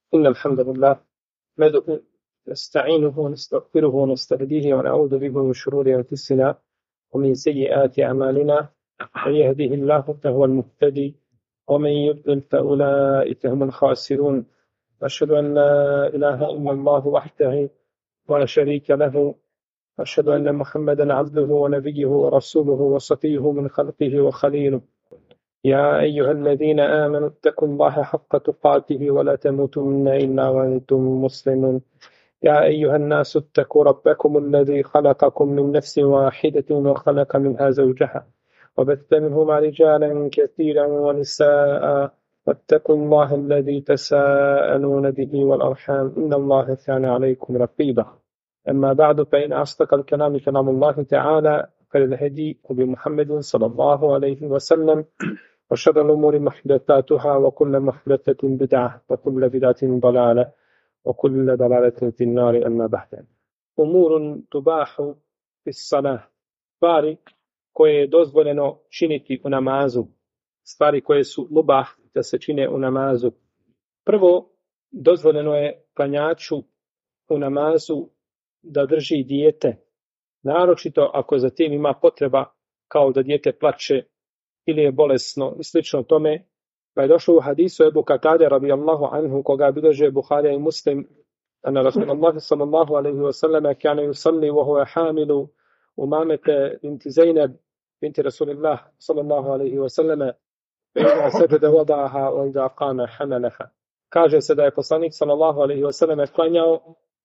إن الحمد لله نحمده نستعينه ونستغفره ونستهديه ونعوذ به من شرور أنفسنا ومن سيئات أعمالنا. من يهده الله فهو المهتدي ومن يضلل فأولئك هم الخاسرون. أشهد أن لا إله إلا الله وحده ولا شريك له، أشهد أن محمدا عبده ونبيه ورسوله وصفيه من خلقه وخليله. يا أيها الذين آمنوا اتقوا الله حق تقاته ولا تموتن إلا وأنتم مسلمون. يا أيها الناس اتقوا ربكم الذي خلقكم من نفس واحدة وخلق منها زوجها وبث منهما رجالا كثيرا ونساء، واتقوا الله الذي تساءلون به والأرحام إن الله كان عليكم رقيبا. أما بعد، فإن أصدق الكلام كلام الله تعالى، خير الهدي بمحمد صلى الله عليه وسلم، وشر الأمور محدثاتها وكل محدثة بدعة وكل بدعة ضلالة وكل ضلالة في النار. أما بعد، أمور تباح في الصلاة، stvari koje je dozvoljeno činiti u namazu, stvari koje su mubah da se čine u namazu. Prvo, dozvoljeno je klanjaču u namazu da drži dijete, naročito ako za tim ima potreba, kao da dijete plače ili je bolesno i slično tome. Pa je došlo u hadisu Ebu Katade radijallahu anhu, koga bilježe Buharija i Muslim, ana Rasulullah sallallahu alaihi wa sallam kana yusalli wa huwa hamilu umamete binti Zainab binti Rasulillah sallallahu alaihi wa sallam fa sajada wadaha wa idha qama hamalaha. Kaže se da je poslanik sallallahu alaihi wa sallam klanjao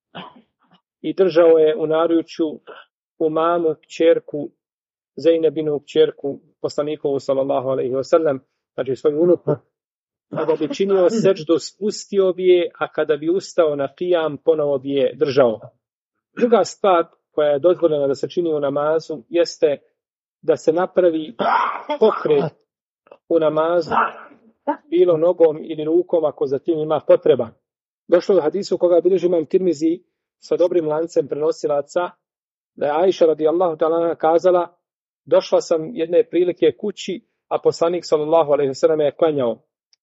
i držao je u naručju umamu kćerku Zainabinu kćerku poslanikovu sallallahu alaihi wa sallam, znači svoju unuku. Kada bi činio seđdu, spustio bi je, a kada bi ustao na qiyam, ponovo bi je držao. Druga stvar koja je dozvoljena da se čini u namazu jeste da se napravi pokret u namazu, bilo nogom ili rukom ako za tim ima potreba. Došlo u hadisu koga bilježi Imam Tirmizi sa dobrim lancem prenosilaca, da je Ajša radijallahu ta'ala kazala: došla sam jedne prilike kući, a poslanik sallallahu alejhi ve sellem je klanjao.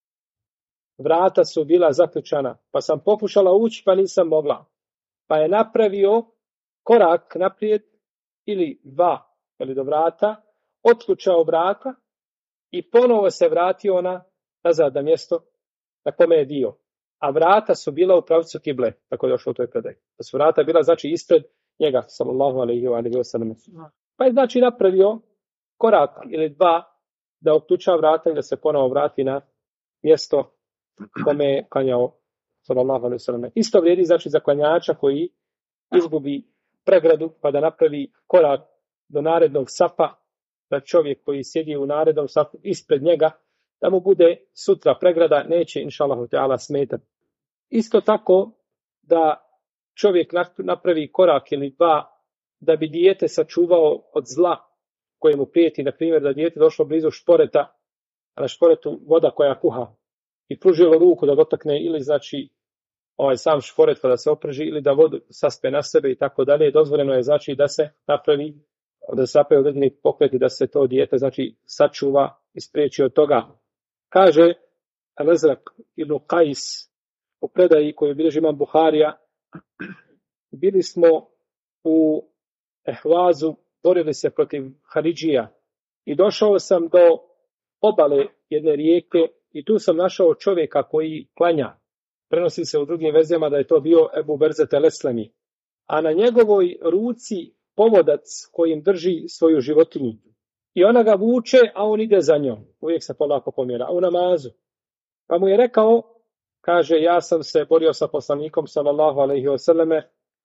Vrata su bila zaključana, pa sam pokušala ući, pa nisam mogla. Pa je napravio korak naprijed ili dva do vrata, otključao vrata i ponovo se vratio nazad na mjesto na kome je dio. A vrata su bila u pravcu kible, tako je došlo u toj predaji. Da su vrata bila znači ispred njega, sallallahu alejhi ve sellem. Pa je znači napravio korak ili dva da otključa vrata i da se ponovo vrati na mjesto kome je klanjao sallallahu alejhi ve sellem. Isto vrijedi znači za klanjača koji izgubi pregradu pa da napravi korak do narednog safa, da čovjek koji sjedi u narednom safu ispred njega, da mu bude sutra pregrada, neće inšallahu ta'ala smetati. Isto tako da čovjek napravi korak ili dva da bi dijete sačuvao od zla koje mu prijeti, na primjer da dijete došlo blizu šporeta, a na šporetu voda koja kuha, i pružilo ruku da dotakne ili znači sam šporet da se oprži ili da vodu saspe na sebe i tako dalje. Dozvoljeno je znači da se napravi određeni pokret i da se to dijete znači sačuva i spriječi od toga. Kaže Al-Azraq ibn Qais u predaji koju bilježi Imam Buharija: bili smo u Ehvazu, borili se protiv Haridžija i došao sam do obale jedne rijeke i tu sam našao čovjeka koji klanja. Prenosi se u drugim verzijama da je to bio Ebu Berzet el-Eslemi, a na njegovoj ruci povodac kojim drži svoju životinju. I ona ga vuče, a on ide za njom. Uvijek se polako pomjera, u namazu. Pa mu je rekao, kaže, ja sam se borio sa poslanikom sallallahu alejhi ve selleme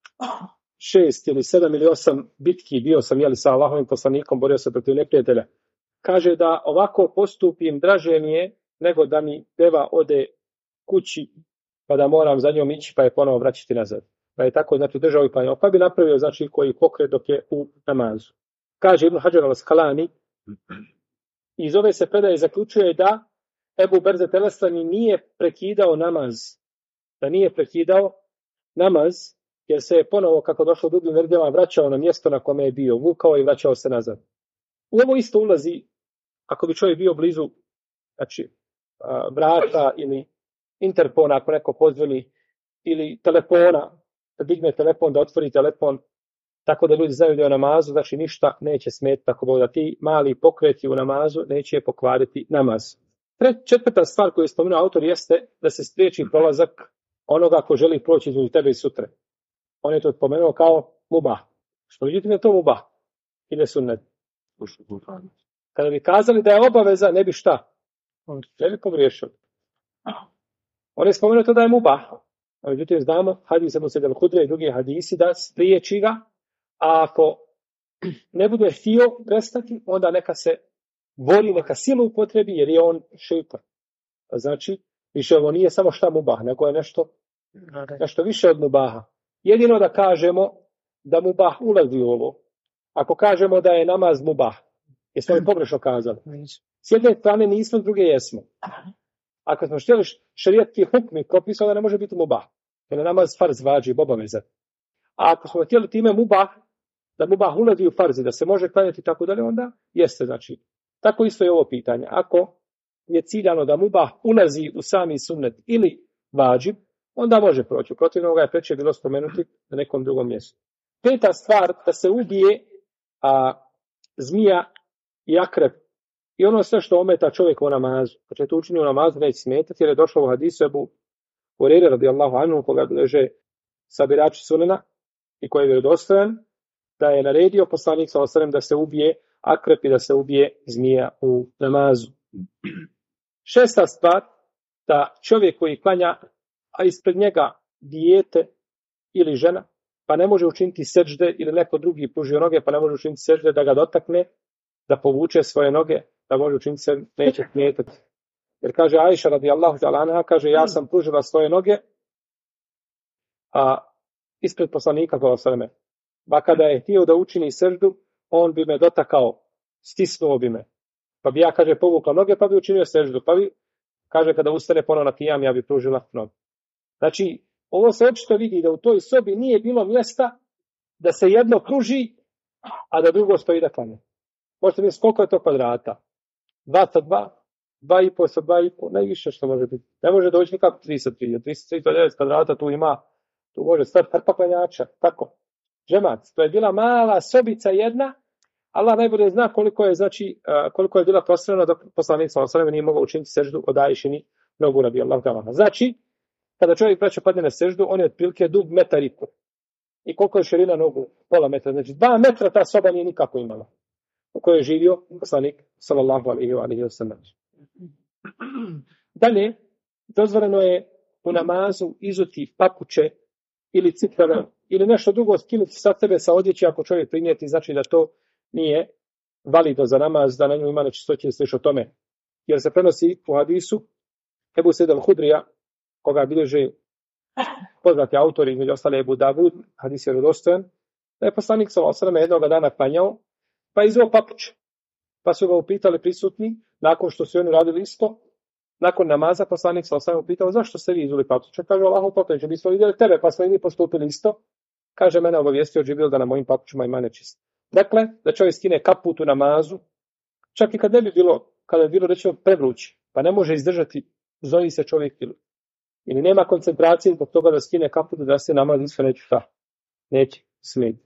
6 ili 7 ili 8 bitki, bio sam sa Allahovim poslanikom, borio se protiv neprijatelja. Kaže da ovako postupim draže mi je nego da mi deva ode kući pa da moram za njom ići pa je ponovo vraćati nazad. Pa je tako znači držao i klanjao, pa bi napravio znači koji pokret dok je u namazu. Kaže Ibn Hajar al-Asqalani, iz ove se predaje zaključuje da Ebu Berzet el-Eslemi nije prekidao namaz. Da nije prekidao namaz, jer se je ponovo, kako došlo u drugim verzijama, vraćao na mjesto na kome je bio, vukao i vraćao se nazad. U ovo isto ulazi, ako bi čovjek bio blizu znači vrata interfona ako neko pozvoni, ili telefona, da digne telefon, da otvori telefon, tako da ljudi znaju da je u namazu, znači ništa neće smetiti, tako da ti mali pokreti u namazu neće pokvariti namaz. Četvrta stvar koju je spomenuo autor jeste da se spriječi prolazak onoga ko želi proći između tebe i sutre. On je to spomenuo kao mubah. Što vidite je to mubah? Ili sunnet? Kada bi kazali da je obaveza, ne bi šta? Ne bi pogriješili. On je spomenuo to da je mubah. A međutim, znamo, hadis Ebu Sejda al-Hudrija i drugi hadisi da spriječi ga, a ako ne bude htio prestati, onda neka se bori, neka silu upotrebi, jer je on šeitan. Znači, više ovo nije samo šta mubah, nego je nešto više od mubaha. Jedino da kažemo da mubah ulazi u ovo. Ako kažemo da je namaz mubah, jesmo li pogrešno kazali? S jedne strane nismo, s druge jesmo. Ako smo htjeli šerijatski hukmi, propisao da ne može biti mubah. Jer je namaz farz vađib, obaveza. A ako smo htjeli time mubah, da mubah ulazi u farzi, da se može klanjati tako dalje, onda jeste, znači. Tako isto je ovo pitanje. Ako je ciljano da mubah ulazi u sami sunnet ili vađib, onda može proći. Protiv ovoga je preče bilo spomenuti na nekom drugom mjestu. Peta stvar, da se ubije zmija i akrep i ono sve što ometa čovjeka u namazu. Znači to učini u namazu neće smetati, jer je došlo u hadisu Ebu Hurajre radijallahu anhu, koga leže sabirači sunena i koji je vjerodostojan, da je naredio poslanik sallallahu alejhi ve sellem da se ubije akrep i da se ubije zmija u namazu. Šesta stvar, da čovjek koji klanja, a ispred njega dijete ili žena, pa ne može učiniti sežde, ili neko drugi pružio noge, pa ne može učiniti sežde, da ga dotakne, da povuče svoje noge, da može učiniti se, neće smetati. Jer kaže Ajša radijallahu ta'ala anha, kaže, ja sam pružila svoje noge ispred poslanika sallallahu alejhi ve sellem. Pa kada je htio da učini seždu, on bi me dotakao, stisnuo bi me. Pa bi ja, kaže, povukla noge, pa bi učinio seždu. Pa bi, kaže, kada ustane ponovno na kijam, ja bi pružila noge. Znači, ovo se očito vidi da u toj sobi nije bilo mjesta da se jedno pruži, a da drugo stoji da klanja. Možete misliti koliko je to kvadrata? 2 sa 2, 2,5 sa 2,5, najviše što može biti. Ne može doći nikako 3 sa 3, 3 sa 3, to je 9 kvadrata, tu može stati hrpa klanjača, tako. Džemac, to je bila mala sobica jedna, Allah najbolje zna koliko je, znači, koliko je bila prostrana dok poslanik sallallahu alejhi ve sellem nije mogao učiniti seždu od Ajšini nogu radijallahu ta'ala. Znači, kada čovjek padne na seždu, on je otprilike dug 1,5 m. I koliko je širina nogu? Pola metra. Znači 2 metra ta soba nije nikako imala u kojoj je živio poslanik sallallahu alejhi ve sellem. Dalje, dozvoljeno je u namazu izuti papuče ili cipele ili nešto drugo skinuti sa sebe sa odjeće ako čovjek primijeti, znači da to nije valido za namaz, da na nju ima nečistoće, sliš o tome. Jer se prenosi u hadisu Ebu Sejda al-Hudrija, koga bilježe poznati autori, između ostale Ebu Davud, hadis je vjerodostojan, da je poslanik sallallahu alejhi ve sellem jednog dana klanjao, pa je izveo papuče. Pa su ga upitali prisutni, nakon što su oni radili isto, nakon namaza poslanik sallallahu alejhi ve sellem upitao, zašto ste vi izveli papuče? Kaže, Allahu poslaniče, mi smo vidjeli tebe, pa smo i mi postupili isto. Kaže, mene obavijestio Džibril da na mojim papučima ima nečist. Dakle, da čovjek skine kaput u namazu, čak i kad ne bi bilo, kada je bilo rečeno prevruće, pa ne može izdržati, znoji se čovjek ili nema koncentracije zbog toga da skine kaput, da se namaz isto neće smeti.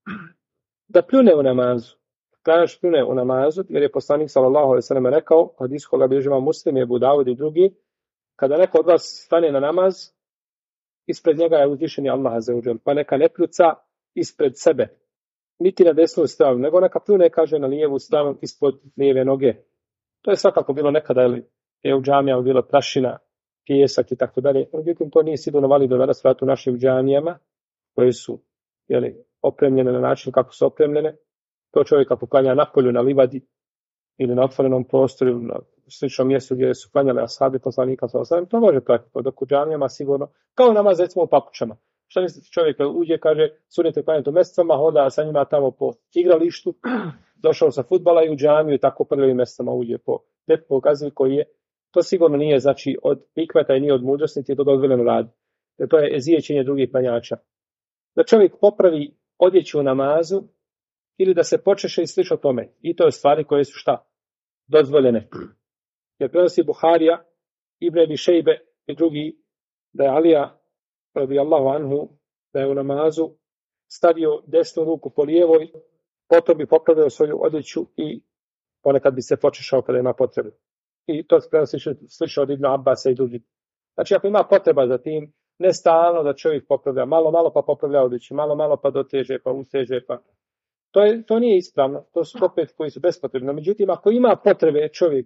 Da pljune u namazu. Klanjač pljune u namazu, jer je poslanik sallallahu alejhi ve sellem rekao, hadis koga bilježi Imam Muslim, Ebu Davud i drugi, kada neko od vas stane na namaz, ispred njega je uzvišeni Allah azza wa džel, pa neka ne pljuca ispred sebe, niti na desnu stranu, nego neka pljune, kaže, na lijevu stranu ispod lijeve noge. To je svakako bilo nekada, je u džamijama bilo prašina, pijesak i tako dalje. Međutim, to nije sigurno valido danas u našim džamijama, koje su opremljene na način kako su opremljene. To čovjek ako klanja na polju, na livadi ili na otvorenom prostoru ili na sličnom mjestu gdje su klanjali ashabi poslanika sallallahu alejhi ve sellem, to može pratiti. Dok u džamijama sigurno, kao namaz recimo u papučama. Šta mislite, čovjek uđe, kaže, sunete klanjati u mjesecama, hoda sa njima tamo po igralištu, došao sa fudbala i u džamiju i tako prvim mjesecama uđe po gazi koji je. To sigurno nije, znači, od hikmeta i nije od mudrosti, niti je to dozvoljeno raditi. Jer to je ezijećenje drugih klanjača. Da čovjek popravi odjeću u namazu ili da se počeše i slično tome. I to je stvari koje su šta? Dozvoljene. Jer prenosi Buharija, Ibn Abi Šejbe i drugi da je Alija radijallahu anhu da je u namazu stavio desnu ruku po lijevoj, potom bi popravljao svoju odjeću i ponekad bi se počešao kada ima potrebu. I to se slično od Ibn Abbasa i drugih. Znači, ako ima potreba za tim, ne stalno da čovjek popravlja, malo pa popravlja odjeću, malo pa doteže, pa usteže, pa... To nije ispravno, to su opet koji su bespotrebni. Međutim, ako ima potrebe čovjek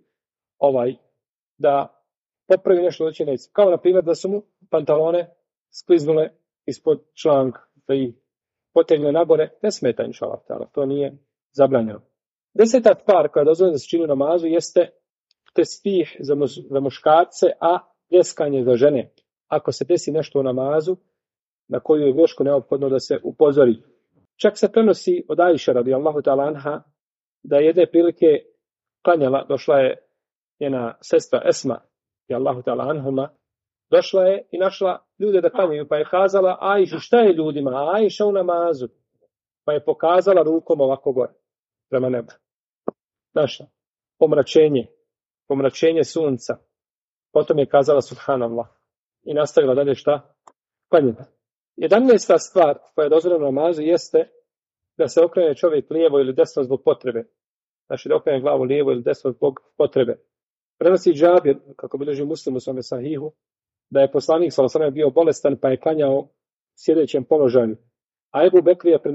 da popravi nešto odjeće, neće. Kao na primjer da su mu pantalone skliznule ispod članka, da ih potegne nagore, ne smeta inšallah, to nije zabranjeno. 10. stvar koja je dozvoljena da se čini u namazu jeste tesbih za muškarce, a pljeskanje za žene. Ako se desi nešto u namazu na koju je greško neophodno da se upozori. Čak se prenosi od Ajše radijallahu ta'ala anha da je jedne prilike klanjala, došla je njena sestra Esma radijallahu ta'ala anhuma, došla je i našla ljude da klanjaju, pa je kazala Ajši, šta je ljudima? Ajša u namazu. Pa je pokazala rukom ovako gore, prema nebu. Našla. Pomračenje sunca. Potom je kazala subhanallah. I nastavila dalje šta? Klanjati. 11. stvar koja je dozvoljena u namazu jeste da se okrene čovjek lijevo ili desno zbog potrebe. Znači da okrene glavu lijevo ili desno zbog potrebe. Prenosi Džabir, kako bilježi Muslim u svome sahihu, da je poslanik sallallahu alejhi ve sellem bio bolestan pa je klanjao sjedećem položaju. A Ebu Bekr je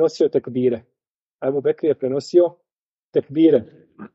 prenosio tekbire.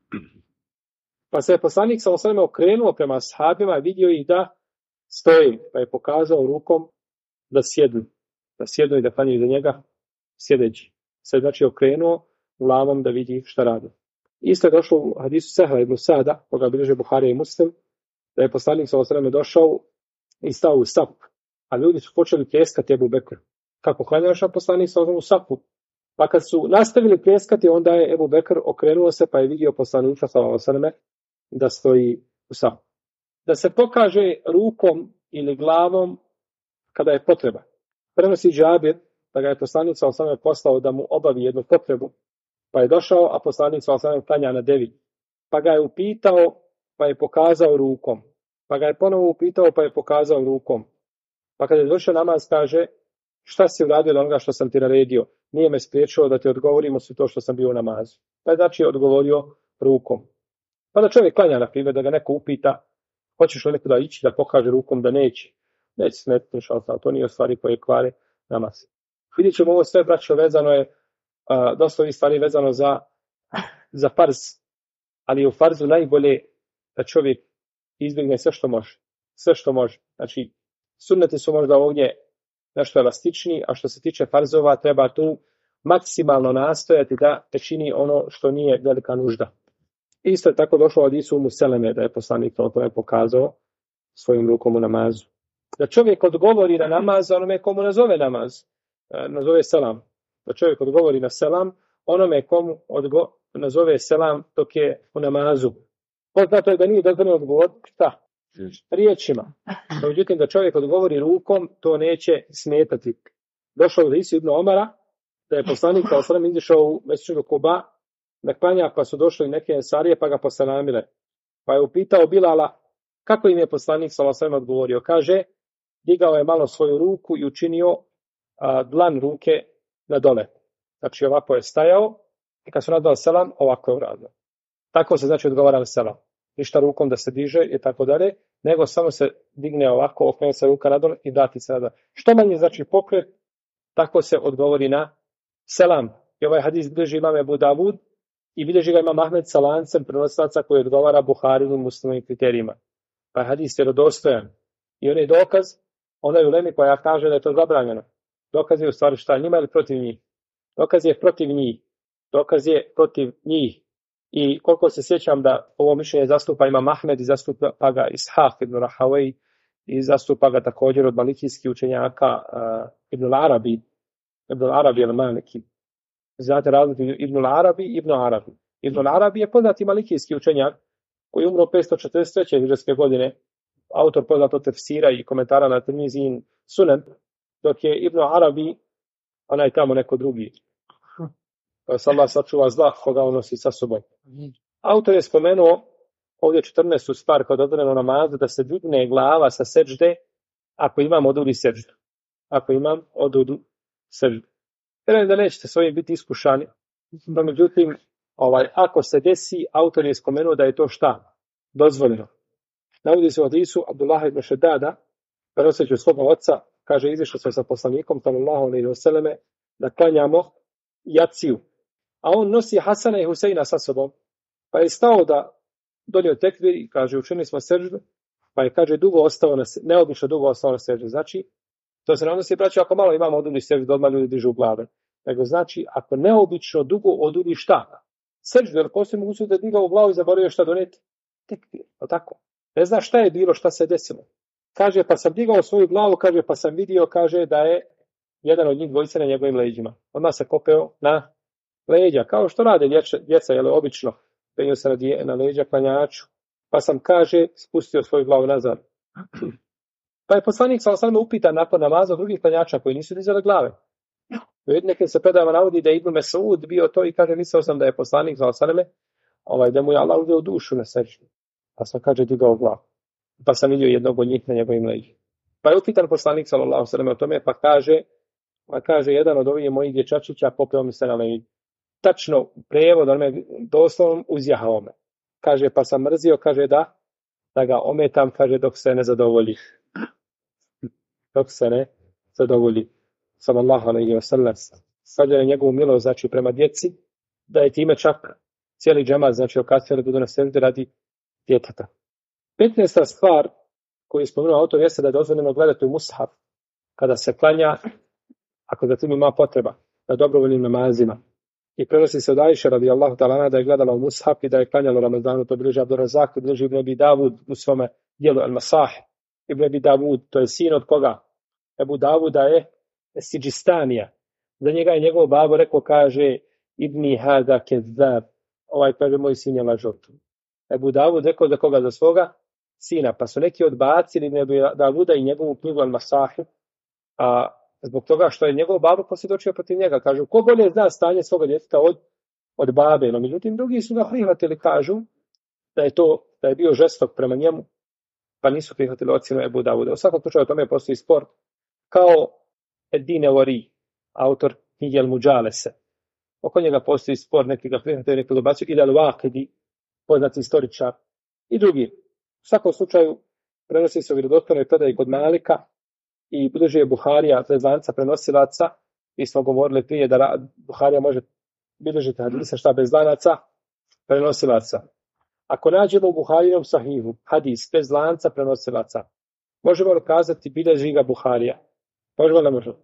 Pa se je poslanik sallallahu alejhi ve sellem okrenuo prema ashabima i vidio ih da stoji, pa je pokazao rukom da sjednu i da klanjaju za njega sjedeći. Se znači okrenuo glavom da vidi šta radi. Isto je došlo u hadisu Sehla ibn Sada, koga bilježe Buharija i Muslim, da je poslanik sallallahu alejhi ve sellem došao i stao u saf, a ljudi su počeli pljeskati Ebu Bekru. Kako klanjaš, a poslanik sallallahu alejhi ve sellem u safu? Pa kad su nastavili pljeskati, onda je Ebu Bekr okrenuo se pa je vidio poslanika sallallahu alejhi ve sellem da stoji u safu. Da se pokaže rukom ili glavom kada je potreba. Prenosi Džabir da ga je poslanik sallallahu alejhi ve sellem poslao da mu obavi jednu potrebu, pa je došao, a poslanik sallallahu alejhi ve sellem klanja na devi. Pa ga je upitao, pa je pokazao rukom. Pa ga je ponovo upitao, pa je pokazao rukom. Pa kada je došao namaz, kaže, šta si uradio od onoga što sam ti naredio? Nije me spriječilo da ti odgovorim osim to što sam bio u namazu. Pa je znači odgovorio rukom. Pa da čovjek klanja, na primjer, da ga neko upita, hoćeš li nekuda ići da pokaže rukom da neće. Neće smetiti, to nije stvari koje kvare namaz. Vidjet ćemo ovo sve, braćo, vezano je, dosta ovih stvari vezano za farz, ali u farzu najbolje da čovjek izbjegne sve što može. Znači, sunneti su možda ovdje nešto elastičniji, a što se tiče farzova, treba tu maksimalno nastojati da te čini ono što nije velika nužda. Isto je tako došlo od Isu Umu Seleme, da je poslanik to pokazao svojim rukom u namazu. Da čovjek odgovori na namaz onome komu nazove namaz, nazove selam. Da čovjek odgovori na selam onome komu nazove selam dok je u namazu. Poznato je da nije dozvoljeno odgovoriti šta? Riječima. Međutim, da čovjek odgovori rukom, to neće smetati. Došao od Isu ibn Omara, da je poslanik sallallahu alejhi ve sellem izišao u Mesdžidu Kuba na klanja, pa su došli neke ensarije, pa ga poselamile. Pa je upitao Bilala kako im je poslanik sallallahu alejhi ve sellem odgovorio. Kaže, digao je malo svoju ruku i učinio dlan ruke na dole. Znači ovako je stajao i kad su nadali selam, ovako je uradio. Tako se znači odgovara na selam. Ništa rukom da se diže i tako dalje, nego samo se digne ovako, okrene se ruka nadole i dati se nadole. Što manje znači pokret, tako se odgovori na selam. I ovaj hadis bilježi imam Ebu Davud i bilježi ga imam Ahmed sa lancem prenosilaca koji odgovara Buharinu muslimovim kriterijima. Pa hadis je vjerodostojan. I on je dokaz, onaj ulemi koja kaže da je to zabranjeno. Dokaz je u stvari šta, njima ili protiv njih? Dokaz je protiv njih. I koliko se sjećam da ovo mišljenje zastupa imam Ahmed i zastupa ga Ishaq ibn Rahawej i zastupa ga također od malikijskih učenjaka Ibn al-Arabi al-Maliki. Znate razliku Ibn al-Arabi i Ibn Arabi. Ibn al-Arabi je poznati malikijski učenjak koji je umro 543. hidžretske godine, autor poznatog tefsira i komentara na Tirmizijin Sunan, dok je Ibn Arabi, onaj tamo neko drugi. Allah sačuva zla koga on nosi sa sobom. Autor je spomenuo Ovdje 14. stvar kod odredno namazu da se digne glava sa seđde ako imam odudu seđdu. Ako imam odudu seđdu. Vjerujem da nećete s ovim biti iskušani. No, međutim, ako se desi, autor je spomenuo da je to šta? Dozvoljeno. Navodi se u hadisu Abdullah ibn Šedada, prenoseći od svoga oca, kaže, izišao sam sa poslanikom, sallallahu alejhi ve selleme, da klanjamo jaciju. A on nosi Hasana i Huseina sa sobom. Pa je stao da donio tekbir i kaže, učinili smo seždu, pa je, kaže, neobično dugo ostao na seždu. Znači, to se ne odnosi, braćo, ako malo imamo odudi seždu, odmah ljudi dižu glave. Nego znači, ako neobično dugo odudi šta? Seždu, jer postoji mogućnost da je digao u glavu i zaboravio šta doneti? Tekbir, tako? Ne zna šta je bilo, šta se desilo. Kaže, pa sam digao svoju glavu, kaže, pa sam vidio, kaže, da je jedan od njih dvojice na njegovim leđima. Odmah se kopeo na leđa, kao što rade djeca, jel, obično, penju se na leđa klanjaču. Pa sam, kaže, spustio svoju glavu nazad. Pa je poslanik sallallahu alejhi ve sellem upitan nakon namaza drugih klanjača koji nisu dizali glave. Nekim se predajama navodi da je Ibn Mesud bio to i kaže, mislio sam da je poslanik sallallahu alejhi ve sellem da mu je Allah uzeo dušu na seždu. Pa sam, kaže, digao glavu. Pa sam vidio jednog od njih na njegovim leđima. Pa je upitan poslanik sallallahu alejhi ve sellem o tome, pa kaže jedan od ovih mojih dječačića popeo mi se na leđa. Tačno prijevod, on me doslovno uzjahao me. Kaže, pa sam mrzio, kaže, da ga ometam, kaže, dok se ne zadovolji. Dok se ne zadovolji. Sallallahu alejhi ve sellem. Sad je njegovu milost, znači, prema djeci, da je time čak cijeli džemat, znači, okasio da budu na seždi radi djeteta. 15. stvar koju je spomenuo autor jeste da je dozvoljeno gledati u mushaf kada se klanja, ako za tim ima potreba, na dobrovoljnim namazima. I prenosi se od Ajše radijallahu ta'ala da je gledala u mushaf i da je klanjala u Ramazanu, to bilježi Abdurazak, bilježi Ibn Abi Davud u svome dijelu Al-Masah. Ibn Abi Davud, to je sin od koga? Ebu Davuda je Sidžistanija. Za njega je njegov babo rekao, kaže, Ibni hada kezzab, kaže, moj sin je lažov. Ebu Davud rekao za koga? Za svoga sina. Pa su neki odbacili Ibn Abi Davuda i njegovu knjigu Al-Masah, a zbog toga što je njegov babo posvjedočio protiv njega. Kažu, ko bolje zna stanje svoga djeteta od babe. No, međutim, drugi su ga prihvatili, kažu da je bio žestok prema njemu, pa nisu prihvatili ocjenu Ebu Davuda. U svakom slučaju o tome postoji spor. Kao Edine Ori, autor knjige Al-Muđalese. Oko njega postoji spor, neki ga prihvatili, neki ga odbacuju, ili Al-Waqidi, poznati istoričar, i drugi. U svakom slučaju prenosi se u vjerodostojnoj predaji kod Malika i budući je Buharija bez lanca prenosilaca. Mi smo govorili prije da Buharija može bilježiti hadise šta bez lanaca prenosilaca. Ako nađemo u Buharijinom sahihu hadis bez lanca prenosilaca, možemo li kazati bilježi ga Buharija? Možemo li ne možemo?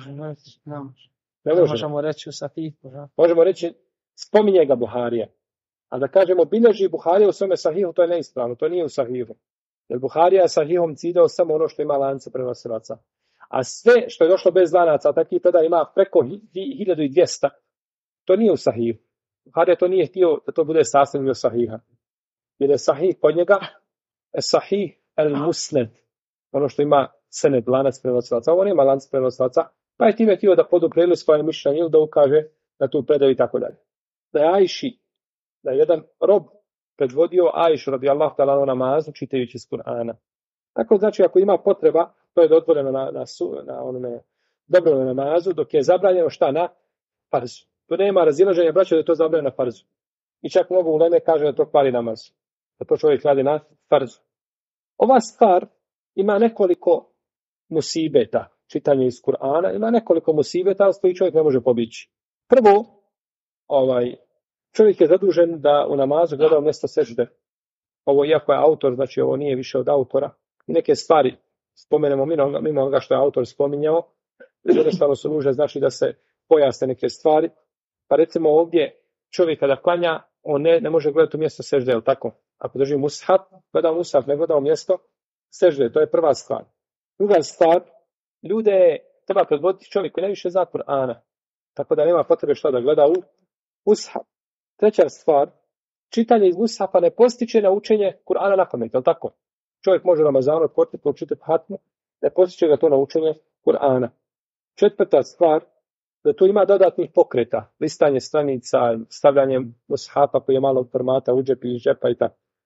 Ne možemo reći u sahihu. Možemo reći spominje ga Buharija. A da kažemo bilježi Buharija u svome sahihu, to je neispravno, to nije u sahihu. Jer Buharija je sahihom cidao samo ono što ima lance prenosilaca. A sve što je došlo bez lanaca, takvih predaja ima preko 1200, to nije u sahihu. Buharija to nije htio da to bude sastavni dio sahiha. Jer je sahih kod njega, sahih el-musned, ono što ima sened, lanac prenosilaca. Ovo nema lanac prenosilaca, pa je time htio da podupreli svoje mišljenje ili da ukaže na tu predaju i tako dalje. Da je Ajši, da je jedan rob predvodio Ajšu radijallahu ta'ala namazu čitajući iz Kur'ana. Tako znači ako ima potreba, to je dozvoljeno na onome dobrovoljnom namazu, dok je zabranjeno šta na farzu. Tu nema razilaženja, braćo, da je to zabranjeno na farzu. I čak mnogo uleme kaže da to kvari namaz. Da to čovjek radi na farzu. Ova stvar ima nekoliko musibeta, čitanje iz Kur'ana, ima nekoliko musibeta s koji čovjek ne može pobići. Prvo, čovjek je zadužen da u namazu gleda u mjesto sežde. Ovo, iako je autor, znači ovo nije više od autora. Neke stvari spomenemo mimo onoga što je autor spominjao. Jednostavno su nužne, znači da se pojasne neke stvari. Pa recimo ovdje čovjek kada klanja, on ne može gledati u mjesto sežde, je li tako? Ako drži mushaf, gleda mushaf, ne gleda u mjesto sežde. To je prva stvar. Druga stvar, ljude treba predvoditi čovjek koji najviše zna Kur'ana. Tako da nema potrebe što da gleda u mushaf. Treća stvar, čitanje iz mushafa ne postiče na učenje Kur'ana na pamet, je li tako? Čovjek može Ramazanu otvoriti, proučiti hatmu, ne postiče ga to na učenje Kur'ana. Četvrta stvar, da tu ima dodatnih pokreta, listanje stranica, stavljanje mushafa koji je malo formata u džep ili džepa i tako.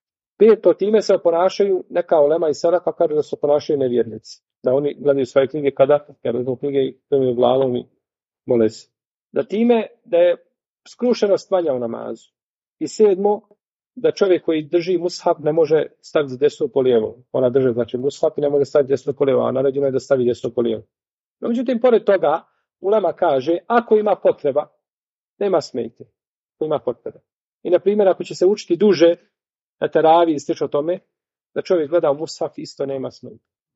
5. Time se ponašaju neka ulema i selefa kaže da se ponašaju nevjernici. Da oni gledaju svoje knjige kada uzmu knjige i krenu glavom i mole se. Da je skrušenost manja u namazu. I 7. Da čovjek koji drži mushaf ne može staviti desno po lijevo. Ona drži znači mushaf i ne može staviti desno po lijevo, a naređeno je da stavi desno po lijevo. No, međutim, pored toga, ulema kaže, ako ima potreba, nema smetnje. Ima potreba. I, na primjer, ako će se učiti duže na teraviji i slično tome, da čovjek gleda u mushaf, isto nema smetnje.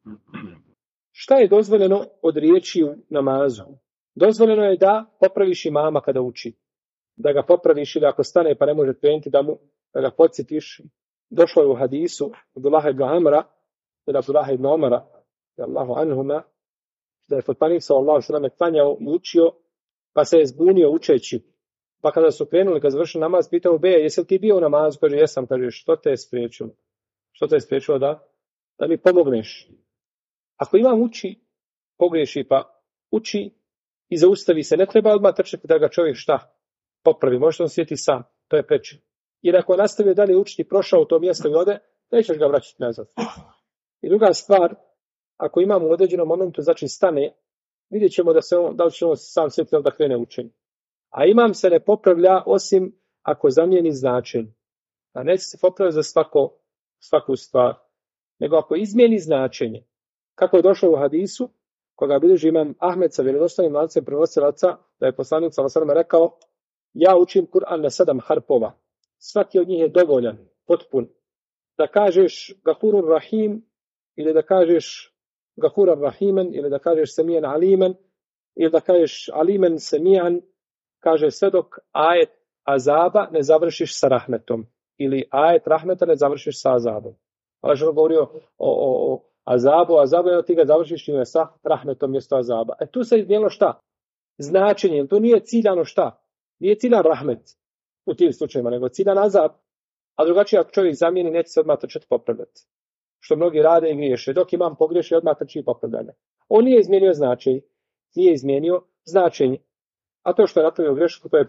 Šta je dozvoljeno od riječi u namazu? Dozvoljeno je da popraviš imama kada uči. Da ga popraviš ili ako stane pa ne može krenuti da ga podsjetiš. Došlo je u hadisu Abdullah ibn Amra, od Abdullah ibn Omara, Allahu anhuma, da je poslanik sallallahu alejhi ve sellem klanjao i učio, pa se je zbunio učeći. Pa kada su krenuli, kad završili namaz, pitao Beja, jesi li ti bio u namazu? Kaže, jesam. Kaže, što te je spriječilo? Što te je spriječilo da mi pomogneš? Ako imam uči, pogriješi pa uči i zaustavi se. Ne treba odmah trčati da ga čovjek šta popravi. Može on sjeti sam. To je preče. Jer ako nastavio dalje učiti, prošao u to mjesto i ode, nećeš ga vraćati nazad. I druga stvar, ako imamo u određenom momentu, znači stane, vidjet ćemo da li će on sam sjeti da krene učenje. A imam se ne popravlja osim ako zamijeni značenje. A neće se popraviti za svaku stvar. Nego ako izmijeni značenje. Kako je došlo u hadisu, koga bilježi imam Ahmed sa vjerodostojnim lancem prenosilaca, da je poslanik sallallahu alejhi ve sellem rekao, ja učim Kur'an na 7 harpova. Svaki od njih je dovoljan, potpun. Da kažeš Gafurur Rahim, ili da kažeš Gafurar Rahiman, ili da kažeš Semijan Aliman, ili da kažeš Aliman Semijan, kaže sve dok ajet azaba ne završiš sa rahmetom. Ili ajet rahmeta ne završiš sa azabom. Ali što govorio o azabu, ti ga završiš njime sa rahmetom mjesto azaba. Tu se izmijenilo šta? Značenje, to nije ciljano šta? Nije ciljan rahmet u tim slučajima, nego ciljan azab. A drugačije ako čovjek zamijeni, neće se odmah trčati popravljati. Što mnogi rade i griješe. Dok imam pogriješi, odmah trči popravljanje. On nije izmijenio značenje. Nije izmijenio značenje. A to što je napravio grešku, to je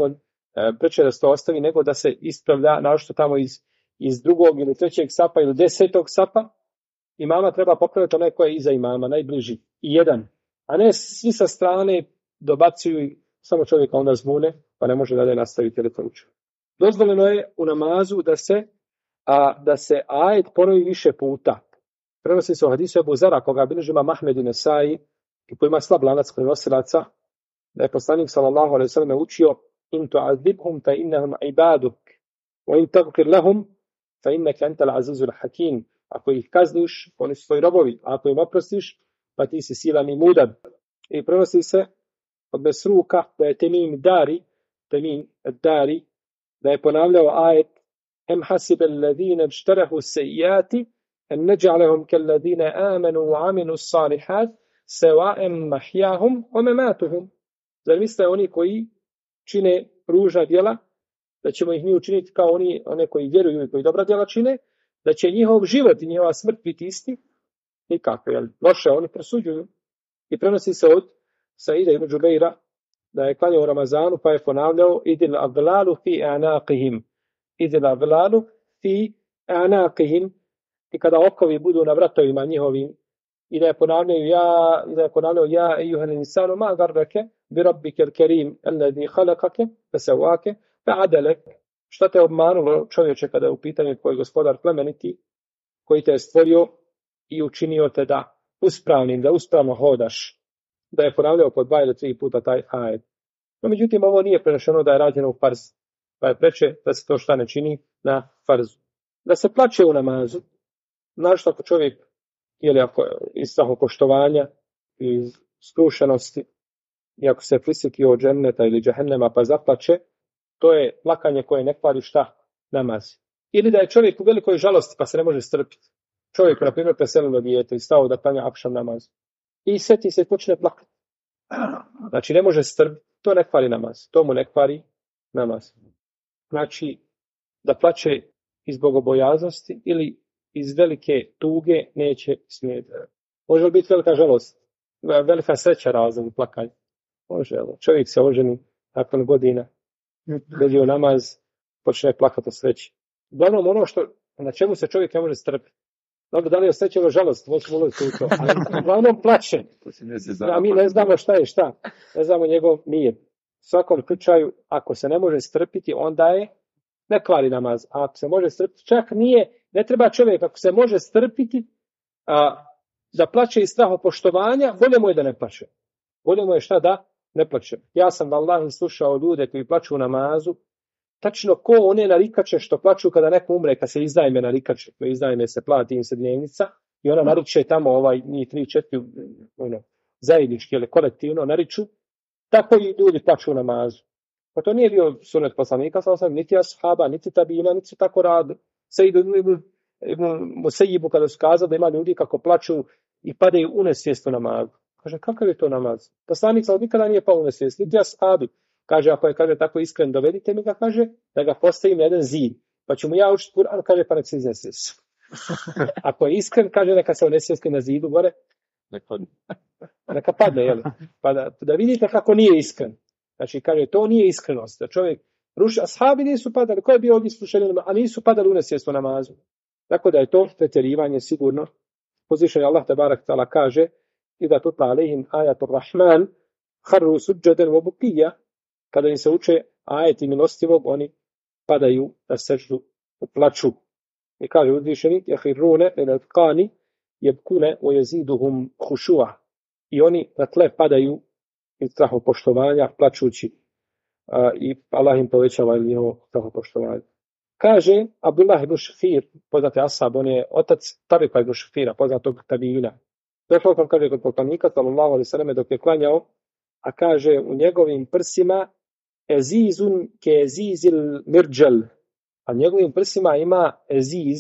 preče da se to ostavi, nego da se ispravlja, našto tamo iz 2. ili 3. sapa ili 10. sapa, imama treba popraviti onaj koji je iza imama, najbliži. I jedan. A ne svi sa strane dobacuju i samo čovjeka onda zbune, pa ne može dalje nastaviti ili to uči. Dozvoljeno je u namazu da se ajet ponovi više puta. Prenosi se u hadisu Ebu Zara, koga bilježi imam Ahmed i Nesai, i koji ima slab lanac prenosilaca, da je poslanik sallallahu alejhi ve sellem učio in tu'azibhum fa innahum ibaduk wa in taghfir lahum fa innaka antal azizul hakim. Ako ih kazniš, oni su tvoji robovi, a ako im oprostiš, pa ti si silan i mudar. I prenosi se od Mesruka da je Temim Dari, da je ponavljao ajet em hasibel ladine ijtarahu sejjati en neđa'lehum kel ladine amanu wa aminu salihat sewa'em mahjahum wa mematuhum. Zar misle oni koji čine ružna djela, da ćemo ih mi učiniti kao one koji vjeruju i koji dobra djela čine, da će njihov život i njihova smrt biti isti? Nikako, jer loše oni presuđuju. I prenosi se od Saida ibn Džubeira da je klanjao u Ramazanu pa je ponavljao idil aglalu fi anaqihim. Idil aglalu fi anaqihim. I kada okovi budu na vratovima njihovim i da je ponavljao ja ejuhel insanu ma garrake bi rabbikel kerim alladhi khalaqake fasawake fa'adalek. Šta te obmanulo čovječe kada je u pitanju tvoj gospodar plemeniti koji te je stvorio i učinio te da uspravno hodaš, da je ponavljao po 2 ili 3 puta taj ajet. No međutim ovo nije prenešeno da je rađeno u farz, pa je preče da se to šta ne čini na farzu. Da se plače u namazu, našto ako čovjek ili ako iz samopoštovanja i skrušenosti i ako se prisjeti od dženneta ili džehennema pa zaplače, to je plakanje koje ne kvari šta? Namaz. Ili da je čovjek u velikoj žalosti pa se ne može strpiti. Čovjek, na primjer, preselilo dijete i stao da klanja akšam namaz. I seti se i počne plakati. Znači, ne može strpiti. To ne kvari namaz. To mu ne kvari namaz. Znači, da plače iz bogobojaznosti ili iz velike tuge neće smijeti. Može li biti velika žalost? Velika sreća razlog plakanja? Može. Čovjek se oženi nakon godina. Dođe u namaz, počne plakati o sreći. Uglavnom ono što Na čemu se čovjek ne može strpiti? Dobro, da li je osjećalo žalost, možemo ulaziti u to. Ali uglavnom plaće. A mi ne znamo šta je šta. Ne znamo njegov nije. U svakom slučaju, ako se ne može strpiti, onda je ne kvari namaz. A ako se može strpiti, čak nije, ne treba čovjek, ako se može strpiti, da plaće iz strahopoštovanja, bolje mu je da ne plaće. Bolje mu je šta da ne plaće. Ja sam vallahi slušao ljude koji plaću u namazu, tačno ko one narikače što plaću kada neko umre, kad se izdajme narikače, izdajme se, plati im se dnevnica i ona nariče tamo njih 3-4 zajednički ili kolektivno nariču, tako i ljudi plaću u namazu. Pa to nije bio sunet poslanika, niti ashaba, niti tabina, niti su tako radili. Sejid ibn Musejibu kada su kazali da ima ljudi kako plaću i padaju u nesvijest u namazu. Kaže, kakav je to namaz? Poslanik nikada nije pao u nesvijest, niti ashabi. Kaže, ako je tako iskren, dovedite mi ga, kaže, da ga postavim na jedan zid. Pa ću mu ja učiti Kur'an, kaže, pa nek se iznesvijest. Ako je iskren, kaže, neka se unesvijesti na zidu gore. Neka padne, jel? Pa da vidite kako nije iskren. Znači, kaže, to nije iskrenost. Da čovjek ruši, ashabi nisu padali, ko je bio ovdje slušali, a nisu padali u nesvijest u namazu. Tako da je to pretjerivanje sigurno. Uzvišeni Allah tebarak ta'ala kaže, Iza tutla alejhim ajatur rahman, harru suđaden wa bukija. Kada im se uče ajeti milostivog, oni padaju na seždu, plaču. I kaže uzvišeni, jahirune ilal-kani, jebkune o jeziduhum hušua. I oni na tle padaju iz strahopoštovanja, plačući. I Allah im povećava njihovo strahopoštovanje. Kaže Abdullah ibn Šafir, poznate ashab, on je otac Tarika ibn Šafira, poznatog tabijina. Došao sam, kaže, kod poslanika, sallallahu alejhi ve selleme, dok je klanjao, a kaže, u njegovim prsima ezizun ke ezizil mirđal. A njegovim prsima ima eziz,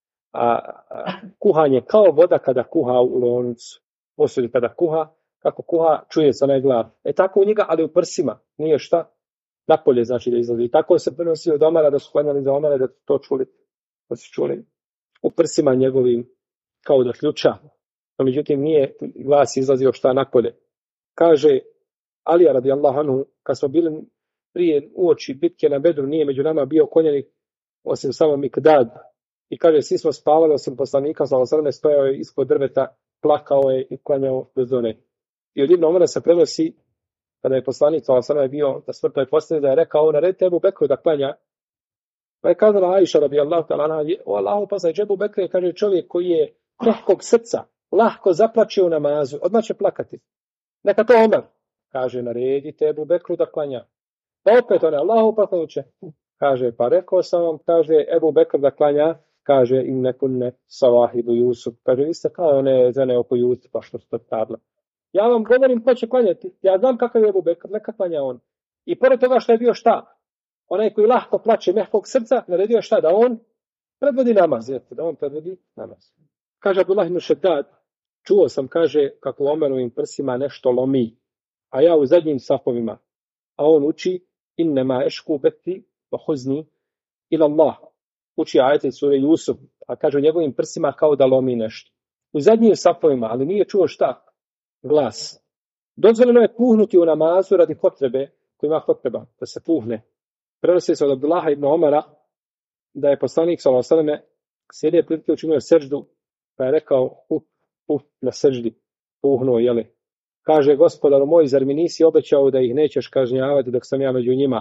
kuhanje kao voda kada kuha u loncu. Posudi kada kuha, kako kuha, čuje se onaj glav. Tako u njega, ali u prsima. Nije šta? Napolje znači da izlazi. I tako se prenosi od Omara, da su klanjali za Omara, da su to čuli. Da su čuli u prsima njegovim kao da ključa. No, međutim, nije glas izlazio šta napolje. Kaže Alija radijallahu anhu, kad smo bili prije uoči bitke na Bedru, nije među nama bio konjanik osim samo Mikdad. I kaže, svi smo spavali osim poslanika, sallallahu stojao je ispod drveta, plakao je i klanjao bez one. I od Ibn Omara se prenosi, kada je poslanik sallallahu bio na smrtnoj postelji, da je rekao, naredite Ebu Bekru da klanja. Pa je kazala Ajša radijallahu ta'ala, o Allahu poslanik, Ebu Bekru je, kaže, čovjek koji je krhkog srca, lahko zaplače u namazu, odmah će plakati. Neka to Omer, kaže, naredite Ebu Bekru da klanja. Pa opet on je Allahu poslaniče, kaže, pa rekao sam vam, kaže, Ebu Bekr da klanja, kaže, im nekunne savahidu Jusuf, kaže, vi ste kao one žene oko Jusufa što ste tabla. Ja vam govorim ko će klanjati, ja znam kakav je Ebu Bekr, neka klanja on. I pored toga što je bio šta? Onaj koji lahko plače mehkog srca, naredio šta? Da on predvodi namaz, da on predvodi namaz. Kaže Abdullah ibn Šedad, čuo sam, kaže, kako u Omerovim prsima nešto lomi, a ja u zadnjim safovima, a on uči, innema ešku beti wa huzni ila Allah. Uči ajete sure Jusuf, a kaže u njegovim prsima kao da lomi nešto. U zadnjim safovima, ali nije čuo šta? Glas. Dozvoljeno je puhnuti u namazu radi potrebe, koji ima potreba, da se puhne. Prenosi se od Abdullaha ibn Omara, da je poslanik sallallahu alejhi ve selleme sjedio prilike učinio seždu, pa je rekao, na seždi, puhnuo, jeli. Kaže, gospodaru moj, zar mi nisi obećao da ih nećeš kažnjavati dok sam ja među njima?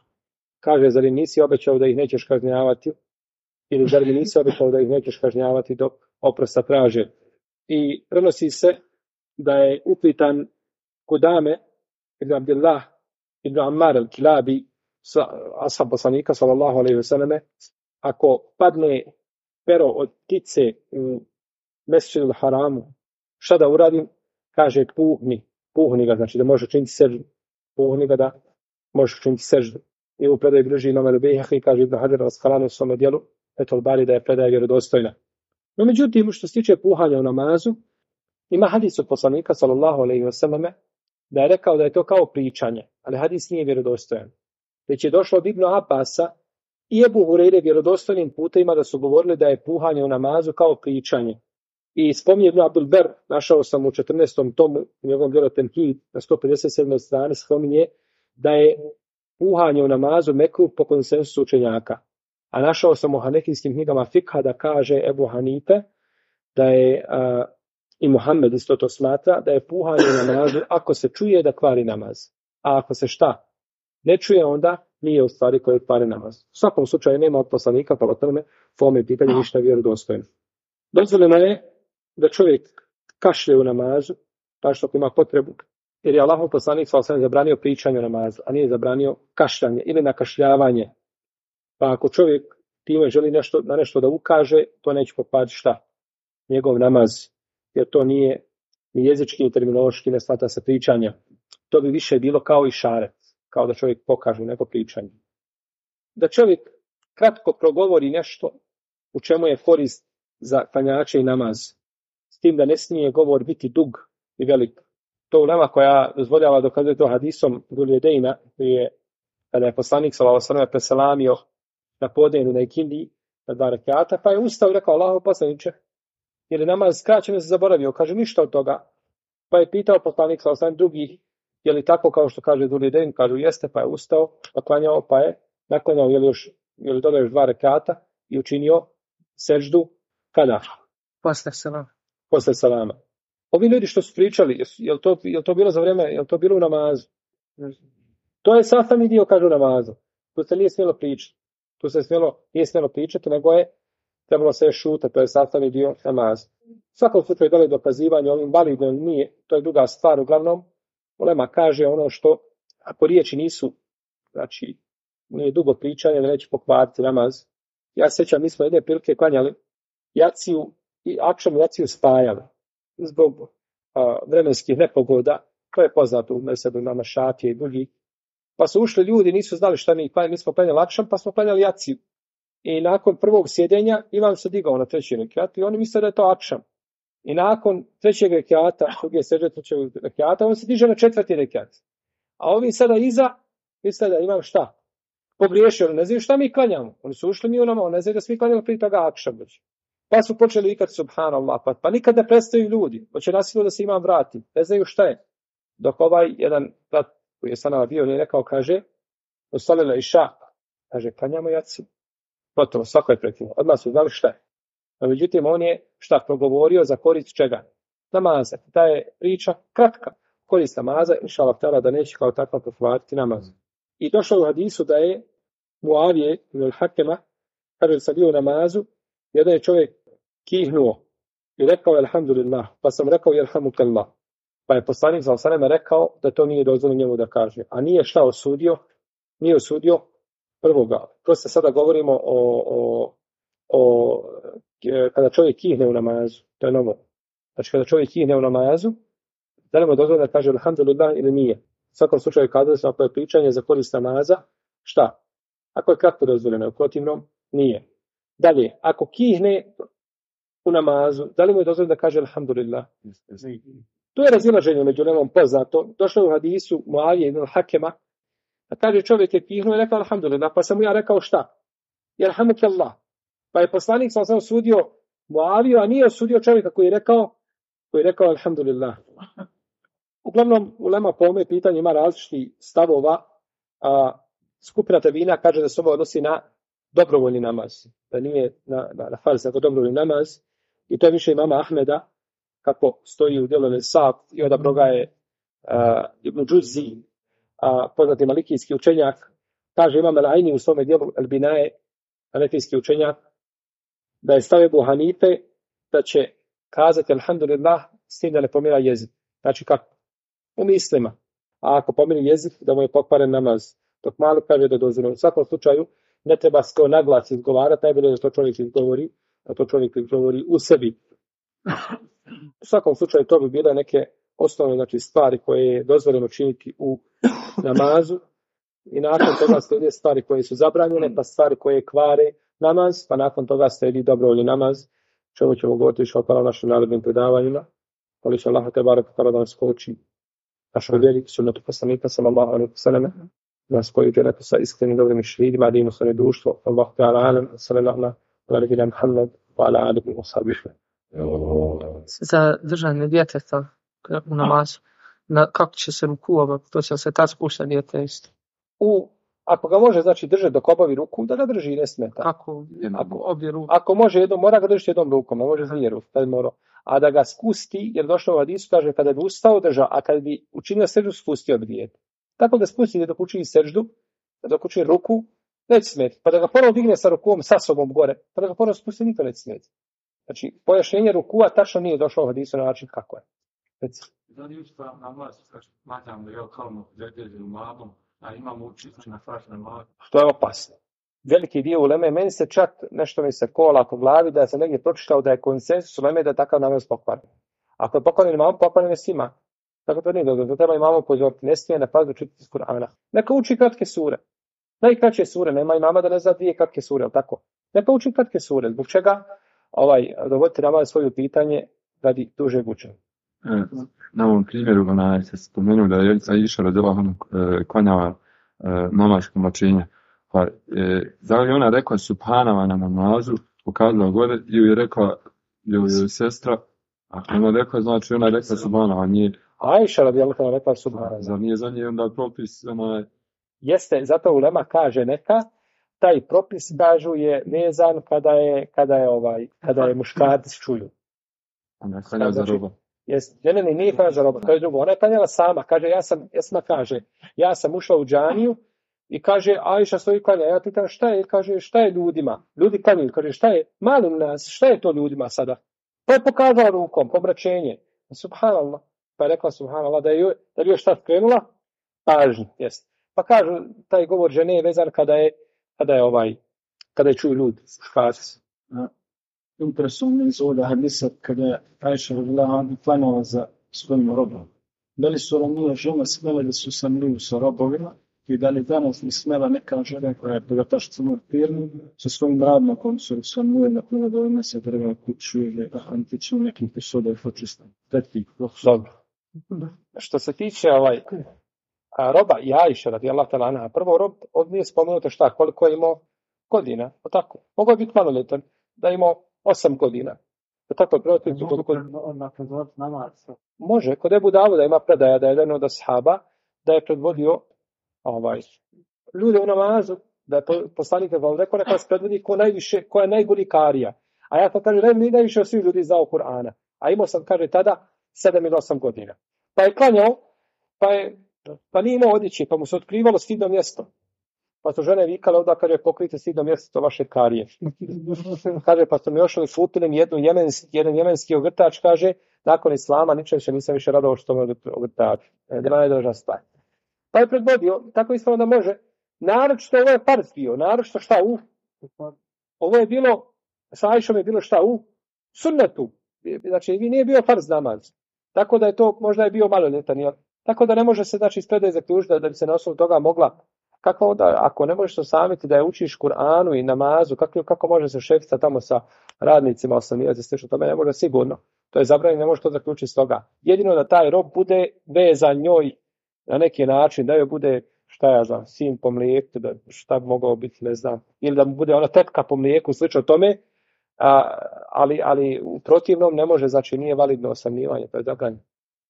Kaže, zar mi nisi obećao da ih nećeš kažnjavati? Ili zar mi nisi obećao da ih nećeš kažnjavati dok oprosta traže? I prenosi se da je upitan Kudame ibn Abdillah ibn Ammar al-Kilabi, ashab poslanika, sallallahu alejhi ve selleme, ako padne pero od ptice u Mesdžidul Haramu, šta da uradim? Kaže, puhni ga, znači da može učiniti seždu. Puhni ga da može učiniti seždu. I u predaju bliži Nomer Bejhehi, kaže Ibn Hajar al-Asqalani u svome dijelu, Fethul Bari, da je predaja vjerodostojna. No, međutim, što se tiče puhanja u namazu, ima hadis od poslanika, sallallahu alejhi ve selleme, da je rekao da je to kao pričanje, ali hadis nije vjerodostojan. Već je došlo od Ibn Abasa i Ebu Hureyre vjerodostojnim putima da su govorili da je puhanje u namazu kao pričanje. I spominje Ibn Abdul Ber, našao sam u 14. tomu, u njegovom djelu Tenhid, na 157. strani, spominje da je puhanje u namazu mekruh po konsensusu učenjaka. A našao sam u hanefijskim knjigama fikha da kaže Ebu Hanife da je i Muhammed isto to smatra, da je puhanje na namazu ako se čuje da kvari namaz. A ako se šta ne čuje, onda nije u stvari koje kvari namaz. U svakom slučaju nema od poslanika, pa o tome po ovome pitanju ništa vjerodostojno. Dozvoljeno je da čovjek kašlje u namazu, pa što ima potrebu, jer je Allahov poslanik sallallahu zabranio pričanje o namazu, a nije zabranio kašljanje ili nakašljavanje. Pa ako čovjek time želi na nešto da ukaže, to neće pokvariti šta? Njegov namaz, jer to nije ni jezički, ni terminološki, ne shvata se pričanja. To bi više bilo kao i šaret, kao da čovjek pokaže neko pričanje. Da čovjek kratko progovori nešto u čemu je korist za klanjače i namaz, s tim da ne smije govor biti dug i velik. To ulema koja dozvoljava dokazuje to hadisom Duljedejna, koji je, kada je poslanik sallallahu alejhi ve sellem preselamio na podnevnu na ikindi na 2 rekata, pa je ustao i rekao: Allahov poslaniče, jer je namaz skraćen, se zaboravio, kaže ništa od toga. Pa je pitao poslanik sallallahu alejhi ve sellem drugi: je li tako kao što kaže Duljedejn? Kažu jeste, pa je ustao, naklanjao, pa je naklanjao, je li dodao još 2 rekata i učinio seždu kada? Posle salama. Ovi ljudi što su pričali, je to bilo za vrijeme, je to bilo u namazu? To je sastavni dio, kažu, namazu. Tu se nije smjelo pričati. Nije smjelo pričati, nego je trebalo se šutati, to je sastavni dio namaza. Svakom slučaju da li dokazivanje ovim validno nije, to je druga stvar. Uglavnom, ulema kaže ono što, ako riječi nisu, znači, nije dugo pričanje, da neće pokvariti namaz. Ja se sjećam, mi smo jedne prilike klanjali jaciju i akšam jaciju spajali zbog vremenskih nepogoda. To je poznato u mesedu nama Šafije i drugi. Pa su ušli ljudi, nisu znali šta mi smo klanjali akšam, pa smo klanjali jaciju. I nakon prvog sjedenja imam se digao na 3. rekiat i oni misle da je to akšam. I nakon 3. rekiata, druge sežde 3. rekiata, on se diže na 4. rekiat. A ovi sada iza misle da imam šta? Pogriješio, ne znaju šta mi klanjamo. Oni su ušli mi u nama, ne znaju da svi klanjamo prije toga akšam. Pa su počeli vikati subhanallah, pa nikad ne prestaju ljudi. Hoće nasilno da se imam vrati. Ne znaju šta je. Dok ovaj jedan brat koji je sa nama bio, nije rekao, kaže, ostavila iša. Kaže, klanjamo jaciju. Gotovo, svako je prekinuo. Odmah su znali šta je. No, međutim, on je šta progovorio za korist čega? Namaza. Ta je priča kratka. Korist namaza, inša Allah, da neće kao takva pokvariti namaz. I došlo u hadisu da je Muavije ili Hakema, kaže da sam bio u namazu, jedan je čovjek kihnuo i rekao alhamdulillah, pa sam rekao jerhamukallah. Pa je poslanik sallallahu alejhi ve sellem rekao da to nije dozvoljeno njemu da kaže. A nije šta osudio? Nije osudio prvoga. To se sada govorimo o kada čovjek kihne u namazu. To je novo. Znači kada čovjek kihne u namazu, da li mu dozvoljeno da kaže alhamdulillah ili nije? U svakom slučaju kazali smo ako je pričanje za korist namaza, šta? Ako je kratko dozvoljeno, u protivnom nije. Dalje, ako kihne u namazu, da li mu je dozvoljeno da kaže alhamdulillah? Tu je razilaženje među ulemom poznato. Došlo u hadisu Muavije ibn Hakema, a kaže čovjek je kihnuo i rekao alhamdulillah, pa sam mu ja rekao šta? Jerhamukallah. Pa je poslanik sam osudio Muaviju, a nije osudio čovjeka koji je rekao alhamdulillah. Uglavnom, ulema po ovome pitanju ima različitih stavova. Skupina tabina kaže da se ovo odnosi na dobrovoljni namaz, da nije na farz, nego dobrovoljni namaz. I to je više imama Ahmeda, kako stoji u djelu Nesab, i od broga je Ibn Džuzi, poznati malikijski učenjak. Kaže imam El-Aini u svome djelu El-Binaje, hanefijski učenjak, da je stav Ebu Hanife da će kazati alhamdulillah s tim da ne pomira jezik. Znači kako? U mislima. A ako pomiri jezik, da mu je pokvaren namaz. Dok malo kaže da je dozvoljeno. U svakom slučaju ne treba skoro naglas izgovarati, najbolje da to čovjek izgovori, a to čovjek izgovori u sebi. U svakom slučaju to bi bile neke osnovne stvari koje je dozvoljeno činiti u namazu. I nakon toga slijede stvari koje su zabranjene, pa stvari koje kvare namaz, pa nakon toga slijedi dobrovoljni namaz, čemu ćemo govoriti više o našim narednim predavanjima. Ali će Allah te barek da nas koči našoj vjeri, sunnetu poslanika sallallahu alejhi ve selleme, nas koji dženetu sa iskrenim dobrim šehidima, da im ostane društvo. Allahu ta'ala alam, sallallahu ala nabina Muhammad, wa ala alihi wa sahbihi. Za držanje djeteta u namazu, kako će se rukovati, to će se tad spušta dijete isto. U Ako ga može, znači, držati dok obavi ruku, da ga drži i ne smeta. Kako obje ruke? Ako može jednom, mora ga držati jednom rukom, ne može dvije ruke. A da ga spusti, jer došlo u hadisu, kaže, kada bi ustao, držao, a kada bi učinio seždu, spustio bi dijete. Tako da spusti dok učini seždu, dok učini ruku, neće smeti. Pa da ga ponovo digne sa rukom, sa sobom gore, pa da ga ponovo spusti, niko neće smeti. Znači, pojašnjenje rukua tačno nije došlo u hadisu na način kako je. Zanim što na vas, smatram da je kao u malom, a imamo učiti na faš na malom. To je opasno. Veliki dio uleme, meni se čak nešto mi se kola po glavi da sam negdje pročitao da je konsensus uleme da je takav namaz pokvaren. Ako je pokvaren imamo, pokvaren je svima. Tako to nije dobro. To treba imamo pozoriti. Ne smije na pazu čitati iz Kur'ana. Neka uči kratke sure. Najkraće sure. Nema imama da ne zna dvije kratke sure, ali tako. Neka uči kratke sure. Zbog čega? Dovodite nama svoje pitanje radi dužeg učenja. Na ovom primjeru se spomenuo da je Aisha radijallahu anha klanjala namažkom mačenja. Pa da li ona rekla subhanava na namazu, pokazala gore, ili je rekla joj sestra, a ona rekla, znači ona je rekla subhanava, nije... Aisha radijallahu anha rekla subhanava. Zar nije za nje onda propis? Jeste, zato ulema kaže neka, taj propis kažu je vezan kada je muškarci čuju. Ona je klanjala za roba. Nije klanjala za roba, to je drugo. Ona je klanjala sama, kaže, ja sam ušla u džamiju i kaže, Aisha stoji klanja, ja pitam šta je, kaže, šta je ljudima? Ljudi klanjaju, kaže, šta je, malim nas, šta je to ljudima sada? Pa je pokazala rukom, pomračenje. Subhanallah. Pa je rekla subhanallah da je još šta skrenula? Pažnju, jest. Pa kažu, taj govor žene je vezan kada je čuju ljudi, muškarci. Impresivno iz ovdje hadisa kada je Aisha radijallahu anha klanjala za svojim robom. Da li su ranije žene smjele da su samljivu sa robovima i da li danas mi smjela neka žena koja je bogataštveno firmu sa svojim radnikom su samljive na plodovima se treba kuću ili antičnu nekim episoda i počistam. Dobro. Što se tiče roba i Aisha radijallahu ta'ala anha, prvo rob ovdje nije spomenuto šta, koliko je imao godina, o tako. Mogao je biti maloljetan, da je imao 8 godina. Tako može, kod Ebu Davuda ima predaja da je jedan od ashaba da je predvodio ljude u namazu, da je poslanik rekao neka se predvodi ko je najgori karija. A ja to kažem, najviše od svih ljudi znao Kur'ana. A imao sam, kaže, tada 7 ili 8 godina. Pa je klanjao, pa nije imao odjeće, pa mu se otkrivalo stidno mjesto. Pa su žene vikale ovdje, kaže, pokrijte stidno mjesto to vaše karije. Kaže, pa su mi ošli futilim jedan jemenski ogrtač, kaže, nakon islama ničem se nisam više radao što me ogrtač. Najdraža stvar. Pa je predvodio, tako ispravno da može. Naročito ovo je farz bio, naročito šta ovo je bilo, sa Ajšom je bilo šta sunnetu. Znači, nije bio farz namaz. Tako da je to, možda je bio maloljetan. Tako da ne može se, znači, iz predaje zaključiti da bi se na osnovu toga mogla. Kako onda, ako ne možeš osamiti da je učiš Kur'anu i namazu, kako može se šefica tamo sa radnicima osamivati se što tome ne može sigurno. To je zabranjeno, ne može to zaključiti s toga. Jedino da taj rob bude vezan njoj na neki način, da joj bude, šta ja znam, sin po mlijeku, da šta bi mogao biti, ne znam, ili da mu bude ona tetka po mlijeku, slično tome, ali u protivnom ne može, znači nije validno osamljivanje, to je zabranjeno.